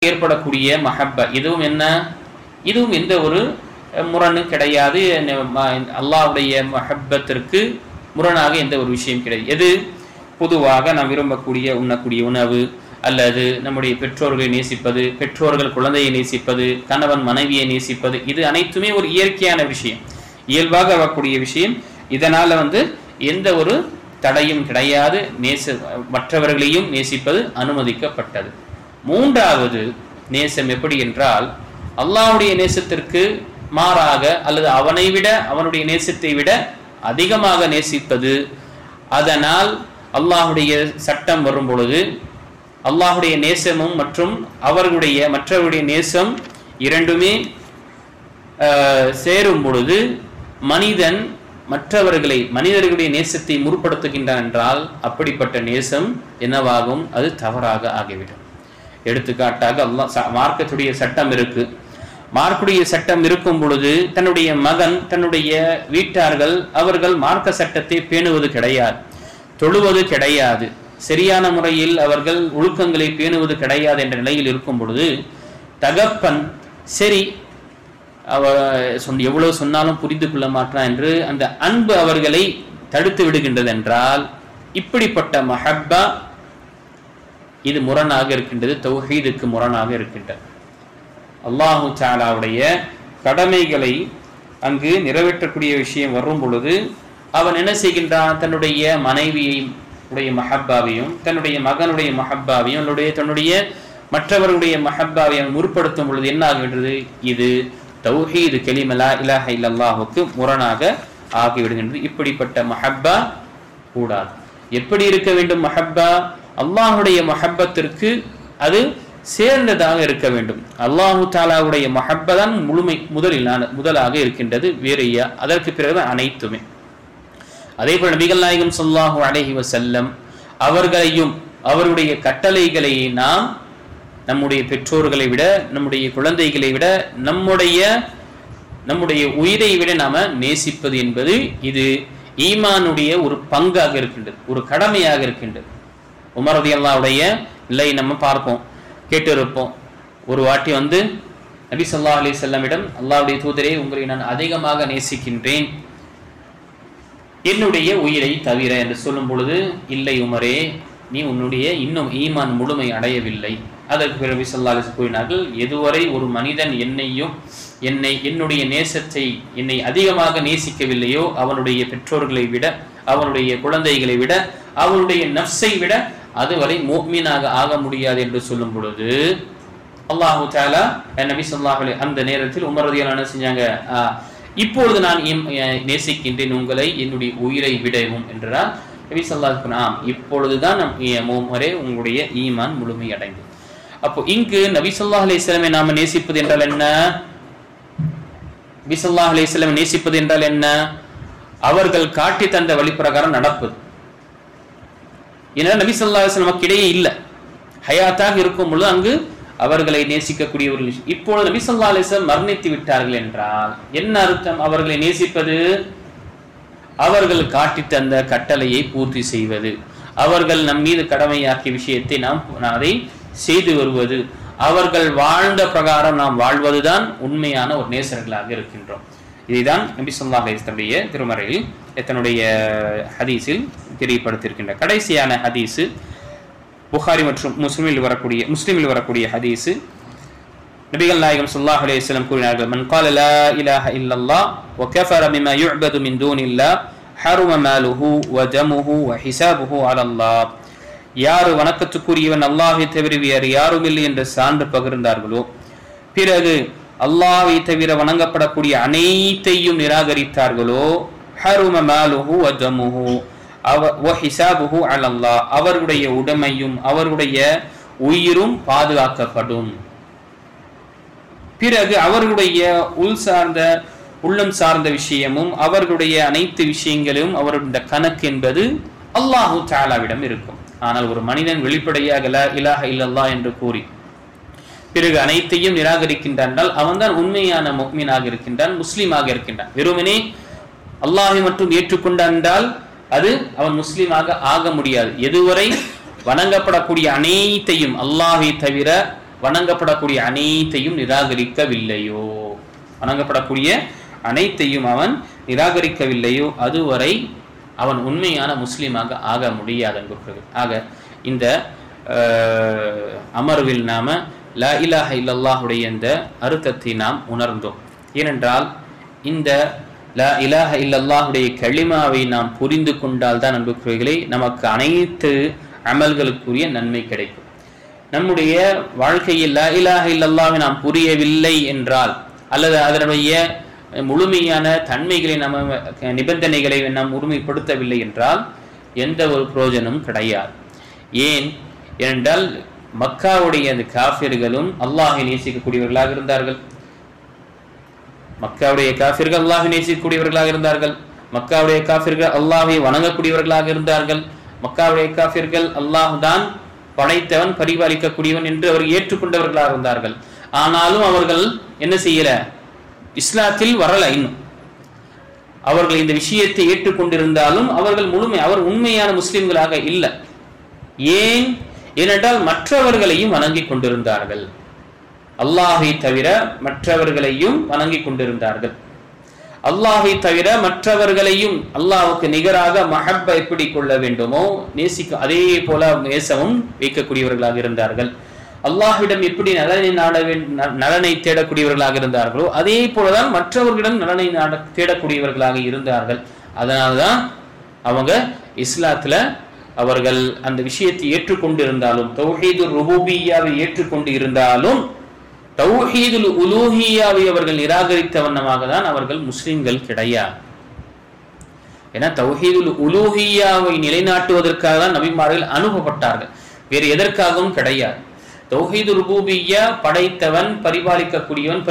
ஏற்படக்கூடிய மஹப்பா இதுவும் எந்த ஒரு முரணு கிடையாது. அல்லாஹ்வுடைய மஹப்பத்திற்கு முரணாக எந்த ஒரு விஷயம் கிடையாது. எது பொதுவாக நாம் விரும்பக்கூடிய உண்ணக்கூடிய உணவு அல்லது நம்முடைய பெற்றோர்களை நேசிப்பது, பெற்றோர்கள் குழந்தையை நேசிப்பது, கணவன் மனைவியை நேசிப்பது, இது அனைத்துமே ஒரு இயற்கையான விஷயம், இயல்பாக வரக்கூடிய விஷயம். இதனால எந்த ஒரு தடையும் கிடையாது. மற்றவர்களையும் நேசிப்பது அனுமதிக்கப்பட்டது. மூன்றாவது நேசம் எப்படி என்றால், அல்லாஹ்வுடைய நேசத்திற்கு மாறாக அல்லது அவனை விட அவனுடைய நேசத்தை விட அதிகமாக நேசிப்பது. அதனால் அல்லாஹ்வுடைய சட்டம் வரும் பொழுது அல்லாஹ்வுடைய நேசமும் மற்றும் மற்றவருடைய நேசம் இரண்டுமே சேரும் பொழுது மனிதர்களுடைய நேசத்தை முற்படுத்துகின்றான் என்றால் அப்படிப்பட்ட நேசம் என்னவாகும்? அது தவறாக ஆகிவிடும். எடுத்துக்காட்டாக மார்க்கத்துடைய சட்டம் இருக்கு. மார்க்குடைய சட்டம் இருக்கும் பொழுது தன்னுடைய மகன், தன்னுடைய வீட்டார்கள் அவர்கள் மார்க்க சட்டத்தை பேணுவது கிடையாது, தொழுவது கிடையாது, சரியான முறையில் அவர்கள் ஒழுக்கங்களை பேணுவது கிடையாது என்ற நிலையில் இருக்கும் பொழுது தகப்பன் சரி எவ்வளவு சொன்னாலும் புரிந்து கொள்ள மாட்டான் என்று அந்த அன்பு அவர்களை தடுத்து விடுகின்றது என்றால் இப்படிப்பட்ட மஹப்பா இது முரணாக இருக்கின்றது, தௌஹீதுக்கு முரணாக இருக்கின்றது. அல்லாஹு தஆலாவுடைய கடமைகளை அங்கு நிறைவேற்றக்கூடிய விஷயம் வரும் பொழுது அவன் என்ன செய்கின்றான்? தன்னுடைய மனைவியை உடைய மஹப்பாவையும் தன்னுடைய மகனுடைய மஹப்பாவையும் தன்னுடைய மற்றவர்களுடைய மஹப்பாவையும் முற்படுத்தும் பொழுது என்ன ஆகிவிடுறது? இது தௌஹீது கலிமா லா இலாஹ இல்லல்லாஹுக்கு முரணாக ஆகிவிடுகின்றது. இப்படிப்பட்ட மஹப்பா கூடாது. எப்படி இருக்க வேண்டும் மஹப்பா? அல்லாஹுடைய மஹப்பத்திற்கு அது சேர்ந்ததாக இருக்க வேண்டும். அல்லாஹு தஆலாவுடைய மஹப்பா தான் முதலாக இருக்கின்றது. வேறையா அதற்கு பிறகுதான் அனைத்துமே. அதே போல நபிகள் நாயகம் ஸல்லல்லாஹு அலைஹி வஸல்லம் அவர்களையும் அவருடைய கட்டளைகளை நாம் நம்முடைய பெற்றோர்களை விட, நம்முடைய குழந்தைகளை விட, நம்முடைய உயிரை விட நாம நேசிப்பது என்பது இது ஈமானுடைய ஒரு பங்காக இருக்கின்றது, ஒரு கடமையாக இருக்கின்றது. உமர் ரலியல்லாஹுடைய நிலை நம்ம பார்ப்போம், கேட்டு இருப்போம். ஒரு வாட்டி நபி ஸல்லல்லாஹு அலைஹி வஸல்லமிடம், அல்லாஹ்வுடைய தூதரே, உங்களை நான் அதிகமாக நேசிக்கின்றேன் என்னுடைய உயிரை தவிர என்று சொல்லும் பொழுது, இல்லை உமரே, நீ உன்னுடைய இன்னும் ஈமான் முழுமை அடையவில்லை. அதற்கு பிறகு நபி ஸல்லல்லாஹு அலைஹி வஸல்லம் கூறினார்கள், எதுவரை ஒரு மனிதன் என்னுடைய நேசத்தை என்னை அதிகமாக நேசிக்கவில்லையோ அவனுடைய பெற்றோர்களை விட, அவனுடைய குழந்தைகளை விட, அவனுடைய நஃப்ஸை விட அதுவரை முஃமினாக ஆக முடியாது என்று சொல்லும் பொழுது அல்லாஹு தஆலா நபி ஸல்லல்லாஹு அலைஹி அந்த நேரத்தில் உமர் ரலியல்லாஹு அன்ஹு செஞ்சாங்க, இப்பொழுது நான் நேசிக்கின்றேன் உங்களை என்னுடைய உயிரை விடவும் என்றால் நபி ஸல்லல்லாஹு அலைஹி வஸல்லம், இப்பொழுதுதான் உமரே உங்களுடைய ஈமான் முழுமை அடைந்தது. அப்போ இங்கு நபி ஸல்லல்லாஹு அலைஹி வஸல்லம் நாம நேசிப்பது என்றால் என்ன? நபி ஸல்லல்லாஹு அலைஹி வஸல்லம் நேசிப்பது என்றால் என்ன? அவர்கள் காட்டி தந்த வழிப்பிரகாரம் நடப்பது. ஏன்னா நபி ஸல்லல்லாஹு அலைஹி வஸல்லம் நமக்கு இடையே இல்லை, ஹயாத்தாக இருக்கும் பொழுது அங்கு அவர்களை நேசிக்கக்கூடிய ஒரு விஷயம். இப்பொழுது நபி ஸல்லல்லாஹு அலைஹி வஸல்லம் மரணித்து விட்டார்கள் என்றால் என்ன அர்த்தம்? அவர்களை நேசிப்பது அவர்கள் காட்டி தந்த கட்டளையை பூர்த்தி செய்வது, அவர்கள் நம் மீது கடமையாக்கிய விஷயத்தை நாம் அதை செய்து வருவது, அவர்கள் வாழ்ந்த பிரகாரம் நாம் வாழ்வதுதான் உண்மையான ஒரு நேசர்களாக இருக்கின்றோம். இதைதான் நபி ஸல்லல்லாஹு அலைஹி வஸல்லம் திருமறையில் தன்னுடைய ஹதீஸில் தெரியப்படுத்தியிருக்கின்ற கடைசியான ஹதீஸு புகாரி மற்றும் முஸ்லிமில் வரக்கூடிய ஹதீஸு. நபிகள் நாயகம் ஸல்லல்லாஹு அலைஹி வஸல்லம் கூறினார்கள், மன் قال لا اله الا الله وكفر بما يعبد من دون الله حرم ماله ودمه وحسابه على الله. யார் வணக்கத்துக்குரியவன் அல்லாஹ்வை தவிர வேறு யாரும் இல்லை என்று சான்று பகிர்ந்தார்களோ, பிறகு அல்லாஹ்வை தவிர வணங்கப்படக்கூடிய அனைத்தையும் நிராகரித்தார்களோ, ஹரும மாலுஹு வ தமுஹு வ ஹிசாபுஹு அலா அல்லாஹ், அவருடைய உடைமையும் அவருடைய உயிரும் பாதுகாக்கப்படும். பிறகு அவர்களுடைய உள்ளம் சார்ந்த விஷயமும் அவர்களுடைய அனைத்து விஷயங்களும் அவருடைய கணக்கு என்பது அல்லாஹு தஆலாவிடம் இருக்கும். ஆனால் ஒரு மனிதன் வெளிப்படையாக லா இலாஹ இல்லல்லாஹ் என்று கூறி பிறகு அனைத்தையும் நிராகரிக்கின்றான், அவன்தான் உண்மையான முஃமினாக இருக்கின்றான், முஸ்லீமாக இருக்கின்றான். வெறுமனே அல்லாஹை மட்டும் ஏற்றுக்கொண்டான் என்றால் அது அவன் முஸ்லீமாக ஆக முடியாது. எதுவரை வணங்கப்படக்கூடிய அனைத்தையும் அல்லாஹை தவிர வணங்கப்படக்கூடிய அனைத்தையும் நிராகரிக்கவில்லையோ, வணங்கப்படக்கூடிய அனைத்தையும் அவன் நிராகரிக்கவில்லையோ அதுவரை அவன் உண்மையான முஸ்லீமாக ஆக முடியாது என்பது. ஆக இந்த அமர்வில் நாம லா இலாஹ இல்லல்லாஹுடைய இந்த அர்த்தத்தை நாம் உணர்ந்தோம். ஏனென்றால் இந்த லா இலாஹ இல்லல்லாஹுடைய கலிமாவை நாம் புரிந்து கொண்டால் தான் அன்புக்குரியவர்களே நமக்கு அனைத்து அமல்களுக்குரிய நன்மை கிடைக்கும். நம்முடைய வாழ்க்கையில் லா இலாஹ இல்லல்லாஹை நாம் புரியவில்லை என்றால், அல்லது அதனுடைய முழுமையான தன்மைகளை நம்ம நிபந்தனைகளை நாம் முழுமைப்படுத்தவில்லை என்றால் எந்த ஒரு பிரயோஜனமும் கிடையாது. ஏனென்றால் மக்காவுடைய அந்த காஃபிர்களும் அல்லாஹை நேசிக்கக்கூடியவர்களாக இருந்தார்கள். மக்காவுடைய காஃபிர்கள் அல்லாஹை நேசிக்கக்கூடியவர்களாக இருந்தார்கள். மக்காவுடைய காஃபிர்கள் அல்லாஹை வணங்கக்கூடியவர்களாக இருந்தார்கள். மக்காவுடைய காஃபிர்கள் அல்லாஹ் தான் படைத்தவன், பரிபாலிக்கக்கூடியவன் என்று அவர்கள் ஏற்றுக்கொண்டவர்களாக இருந்தார்கள். ஆனாலும் அவர்கள் என்ன செய்யல, இஸ்லாத்தில் வரல. இன்னும் அவர்கள் இந்த விஷயத்தை ஏற்றுக்கொண்டிருந்தாலும் அவர்கள் அவர் உண்மையான முஸ்லிம்களாக இல்லை. ஏனென்றால் மற்றவர்களையும் வணங்கி கொண்டிருந்தார்கள். அல்லாஹை தவிர மற்றவர்களையும் வணங்கி கொண்டிருந்தார்கள். அல்லாஹை தவிர மற்றவர்களையும் அல்லாஹுக்கு நிகராக மஹப்ப எப்படி கொள்ள வேண்டுமோ நேசிக்க அதே போல நேசமும் வைக்கக்கூடியவர்களாக இருந்தார்கள். அல்லாஹ்விடம் எப்படி நலனை தேடக்கூடியவர்களாக இருந்தார்களோ அதே போலதான் மற்றவர்களிடம் நலனை தேடக்கூடியவர்களாக இருந்தார்கள். அதனால்தான் அவங்க இஸ்லாத்துல அவர்கள் அந்த விஷயத்தை ஏற்றுக்கொண்டிருந்தாலும், தௌஹீதுல் ருபூபிய்யாவை ஏற்றுக்கொண்டு இருந்தாலும் தௌஹீதுல் உலூஹிய்யாவை அவர்கள் நிராகரித்த வண்ணமாக தான் அவர்கள் முஸ்லிம்கள் கிடையாது. ஏன்னா தௌஹீதுல் உலூஹிய்யாவை நிலைநாட்டுவதற்காக தான் நபிமார்கள் அனுப்பப்பட்டார்கள், வேறு எதற்காகவும் கிடையாது. தௌஹீதுல் ருபூபிய்யா படைத்தவன், பரிபாலிக்கக்கூடியவன்,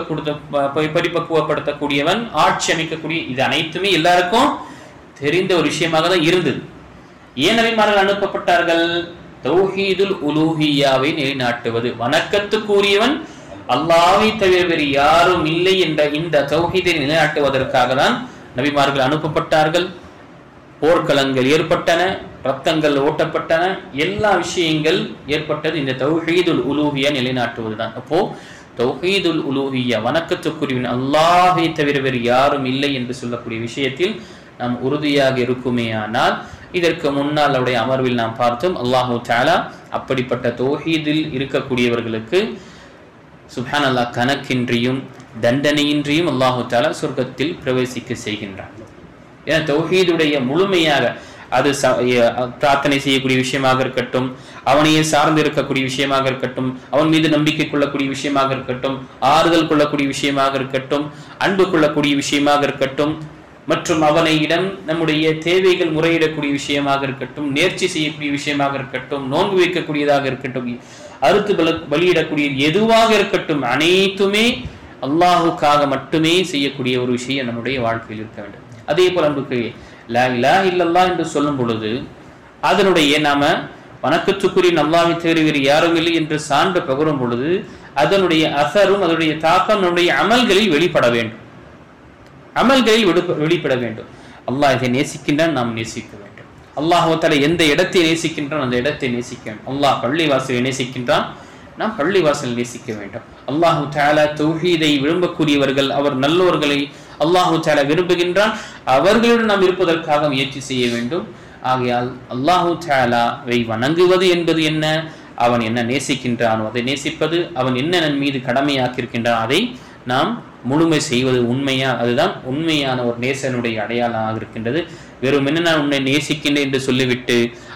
பரிபக்குவப்படுத்தக்கூடியவன், ஆட்சி அமைக்கக்கூடிய, இது அனைத்துமே எல்லாருக்கும் தெரிந்த ஒரு விஷயமாக தான் இருந்தது. ஏன் நபிமார்கள் அனுப்பப்பட்டார்கள்? தௌஹீதுல் உலூஹிய்யாவை நிலைநாட்டுவது, வணக்கத்துக்குரியவன் அல்லாஹ்வை தவிர வேறு யாரும் இல்லை என்ற இந்த தௌஹீதை நிலைநாட்டுவதற்காக தான் நபிமார்கள் அனுப்பப்பட்டார்கள். போர்க்களங்கள் ஏற்பட்டன, ரத்தங்கள் ஓட்டப்பட்டன, எல்லா விஷயங்கள் ஏற்பட்டது இந்த தௌஹீதுல் உலூஹியா நிலைநாட்டுவதுதான். அப்போ தௌஹீதுல் உலூஹியா வணக்கத்துக்குரியவன் அல்லாஹ்வை தவிர வேறு யாரும் இல்லை என்று சொல்லக்கூடிய விஷயத்தில் நாம் உறுதியாக இருக்குமே ஆனால், இதற்கு முன்னால் அவருடைய அமர்வில் நாம் பார்த்தோம் அல்லாஹு தஆலா அப்படிப்பட்ட தௌஹீதில் இருக்கக்கூடியவர்களுக்கு சுப்ஹானல்லாஹ் கணக்கின்றியும் தண்டனையின்றியும் அல்லாஹு தஆலா சொர்க்கத்தில் பிரவேசிக்க செய்கின்றார். ஏன்னா தௌஹீதுடைய முழுமையாக அது பிரார்த்தனை செய்யக்கூடிய விஷயமாக இருக்கட்டும், அவனையே சார்ந்து இருக்கக்கூடிய விஷயமாக இருக்கட்டும், அவன் மீது நம்பிக்கை கொள்ளக்கூடிய விஷயமாக இருக்கட்டும், ஆறுதல் கொள்ளக்கூடிய விஷயமாக இருக்கட்டும், அன்பு கொள்ளக்கூடிய விஷயமாக இருக்கட்டும், மற்றும் அவனையிடம் நம்முடைய தேவைகள் முறையிடக்கூடிய விஷயமாக இருக்கட்டும், நேர்ச்சி செய்யக்கூடிய விஷயமாக இருக்கட்டும், நோன்பு வைக்கக்கூடியதாக இருக்கட்டும், அறுத்து பலியிடக்கூடிய எதுவாக இருக்கட்டும், அனைத்துமே அல்லாஹுக்காக மட்டுமே செய்யக்கூடிய ஒரு விஷயம் நம்முடைய வாழ்க்கையில் இருக்க வேண்டும். அதே போல அன்புக்கு லா இலாஹ இல்லல்லாஹ் என்று சொல்லும் பொழுது அதனுடைய நாம வணக்கத்துக்குரிய அல்லாஹ்வை தவிர வேறு யாரும் இல்லை என்று சான்று பகரும் பொழுது அதனுடைய அசரும் அதனுடைய தாக்கம் நம்முடைய அமல்களில் வெளிப்பட வேண்டும். அமல்களில் வெளிப்பட வேண்டும். அல்லாஹ் இதை நேசிக்கின்றான், நாம் நேசிக்க வேண்டும். அல்லாஹ் தஆலா எந்த இடத்தை நேசிக்கின்றான் அந்த இடத்தை நேசிக்க வேண்டும். அல்லாஹ் பள்ளிவாசலை நேசிக்கின்றான், நாம் பள்ளிவாசல் நேசிக்க வேண்டும். அல்லாஹு தஆலா தௌஹீதை விரும்பக்கூடியவர்கள், அவர் நல்லோர்களை அல்லாஹு தஆலா விரும்புகின்றான், அவர்களுடன் நாம் இருப்பதற்காக முயற்சி செய்ய வேண்டும். ஆகையால் அல்லாஹு தஆலாவை வணங்குவது என்பது என்ன? அவன் என்ன நேசிக்கின்றானோ அதை நேசிப்பது, அவன் என்ன நம் மீது கடமையாக்கியிருக்கின்றான் அதை நாம் முழுமை செய்வது உண்மையா, அதுதான் உண்மையான ஒரு நேசனுடைய அடையாளமாக இருக்கின்றது. வெறும் என்ன நான் உன்னை நேசிக்கின்றேன் என்று சொல்லிவிட்டு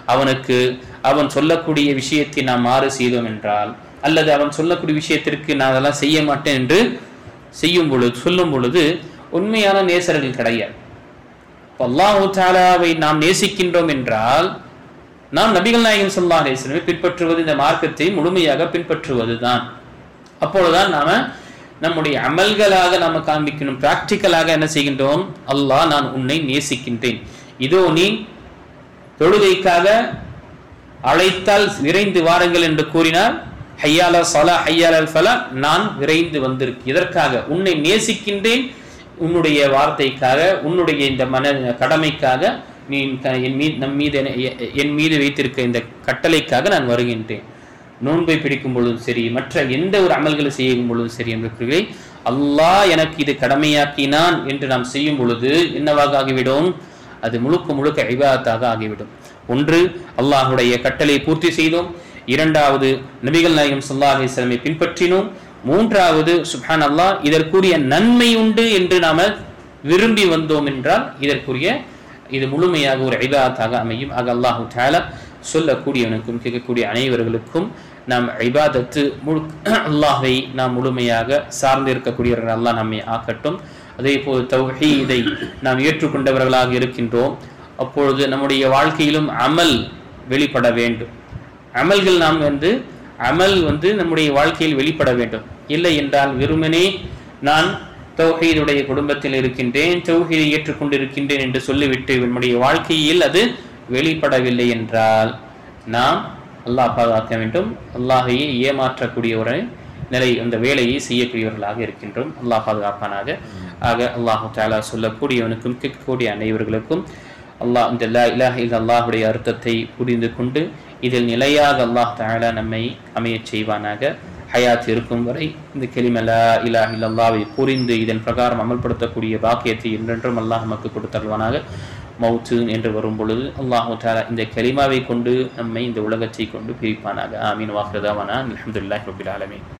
அவன் சொல்லக்கூடிய விஷயத்தை நாம் மாறு செய்தோம் என்றால், அல்லது அவன் சொல்லக்கூடிய விஷயத்திற்கு நான் அதெல்லாம் செய்ய மாட்டேன் என்று சொல்லும் பொழுது உண்மையான நேசர்கள் கிடையாது. அல்லாஹ் தஆலாவை நாம் நேசிக்கின்றோம் என்றால் நாம் நபிகள் நாயகம் ஸல்லல்லாஹு அலைஹி வஸல்லம் பின்பற்றுவது, இந்த மார்க்கத்தை முழுமையாக பின்பற்றுவதுதான். அப்பொழுதுதான் நாம நம்முடைய அமல்களாக நாம காண்பிக்கணும், பிராக்டிக்கலாக என்ன செய்கின்றோம்? அல்லாஹ் நான் உன்னை நேசிக்கின்றேன், இதோ நீ தொழுகைக்காக அழைத்தால் விரைந்து வாருங்கள் என்று கூறினார், ஹய்யால ஸலா ஹய்யாலல் ஃபலா, நான் விரைந்து வந்திருக்கேன். இதற்காக உன்னை நேசிக்கின்றேன், உன்னுடைய வார்த்தைக்காக, உன்னுடைய இந்த கடமைக்காக, நீ என் மீது வைத்திருக்க இந்த கட்டளைக்காக நான் வருகின்றேன். நோன்பை பிடிக்கும் பொழுதும் சரி, மற்ற எந்த ஒரு அமல்களை செய்யும் பொழுதும் சரி என்று அல்லாஹ் எனக்கு இது கடமையாக்கினான் என்று நாம் செய்யும் பொழுது என்னவாக ஆகிவிடும்? அது முழுக்க முழுக்க இபாதத்தாக ஆகிவிடும். ஒன்று, அல்லாஹுடைய கட்டளை பூர்த்தி செய்தோம். இரண்டாவது, நபிகள் நாயகம் ஸல்லல்லாஹு அலைஹி வஸல்லம் பின்பற்றினோம். மூன்றாவது, சுப்ஹான் அல்லாஹ், இதற்குரிய நன்மை உண்டு என்று நாம விரும்பி வந்தோம் என்றால் இது முழுமையாக ஒரு இபாதத்தாக அமையும். ஆக அல்லாஹு தஆலா சொல்லக்கூடியவனுக்கும் கேட்கக்கூடிய அனைவர்களுக்கும் நாம் இபாதத்து அல்லாஹை நாம் முழுமையாக சார்ந்து இருக்கக்கூடியவர்கள் அல்லாஹ் நம்மை ஆக்கட்டும். அதே போல் தௌஹீதை நாம் ஏற்றுக்கொண்டவர்களாக இருக்கின்றோம். அப்பொழுது நம்முடைய வாழ்க்கையிலும் அமல் வெளிப்பட வேண்டும். அமல்கள் அமல் நம்முடைய வாழ்க்கையில் வெளிப்பட வேண்டும். இல்லை என்றால் வெறுமனே நான் தௌஹீதுடைய குடும்பத்தில் இருக்கின்றேன், தௌஹீதை ஏற்றுக்கொண்டிருக்கின்றேன் என்று சொல்லிவிட்டு நம்முடைய வாழ்க்கையில் அது வெளிப்படவில்லை என்றால் நாம் அல்லாஹ் பாதுகாக்க வேண்டும். அல்லாஹையே ஏமாற்றக்கூடிய ஒரு நிலை, அந்த வேலையை செய்யக்கூடியவர்களாக இருக்கின்றோம். அல்லாஹ் பாதுகாப்பானாக. ஆக அல்லாஹு தஆலா சொல்லக்கூடியவனுக்கும் கேட்கக்கூடிய அனைவர்களுக்கும் அல்லாஹ் இந்த லா இலாஹ இல்லல்லாஹுடைய அர்த்தத்தை புரிந்து கொண்டு இதில் நிலையாக அல்லாஹ் தஆலா நம்மை அமையச் செய்வானாக. ஹயாத் இருக்கும் வரை இந்த கலிமா லா இலாஹ இல்லல்லாஹை புரிந்து இதன் பிரகாரம் அமல்படுத்தக்கூடிய பாக்கியத்தை என்றென்றும் அல்லாஹ் நமக்கு கொடுத்தருள்வானாக. மௌத்து என்று வரும் பொழுது அல்லாஹு தஆலா இந்த கலிமாவை கொண்டு நம்மை இந்த உலகத்தை கொண்டு பிரிப்பானாக. ஆமீன். வாஹிரு தஅவானா அல்ஹம்துலில்லாஹி ரப்பில் ஆலமீன்.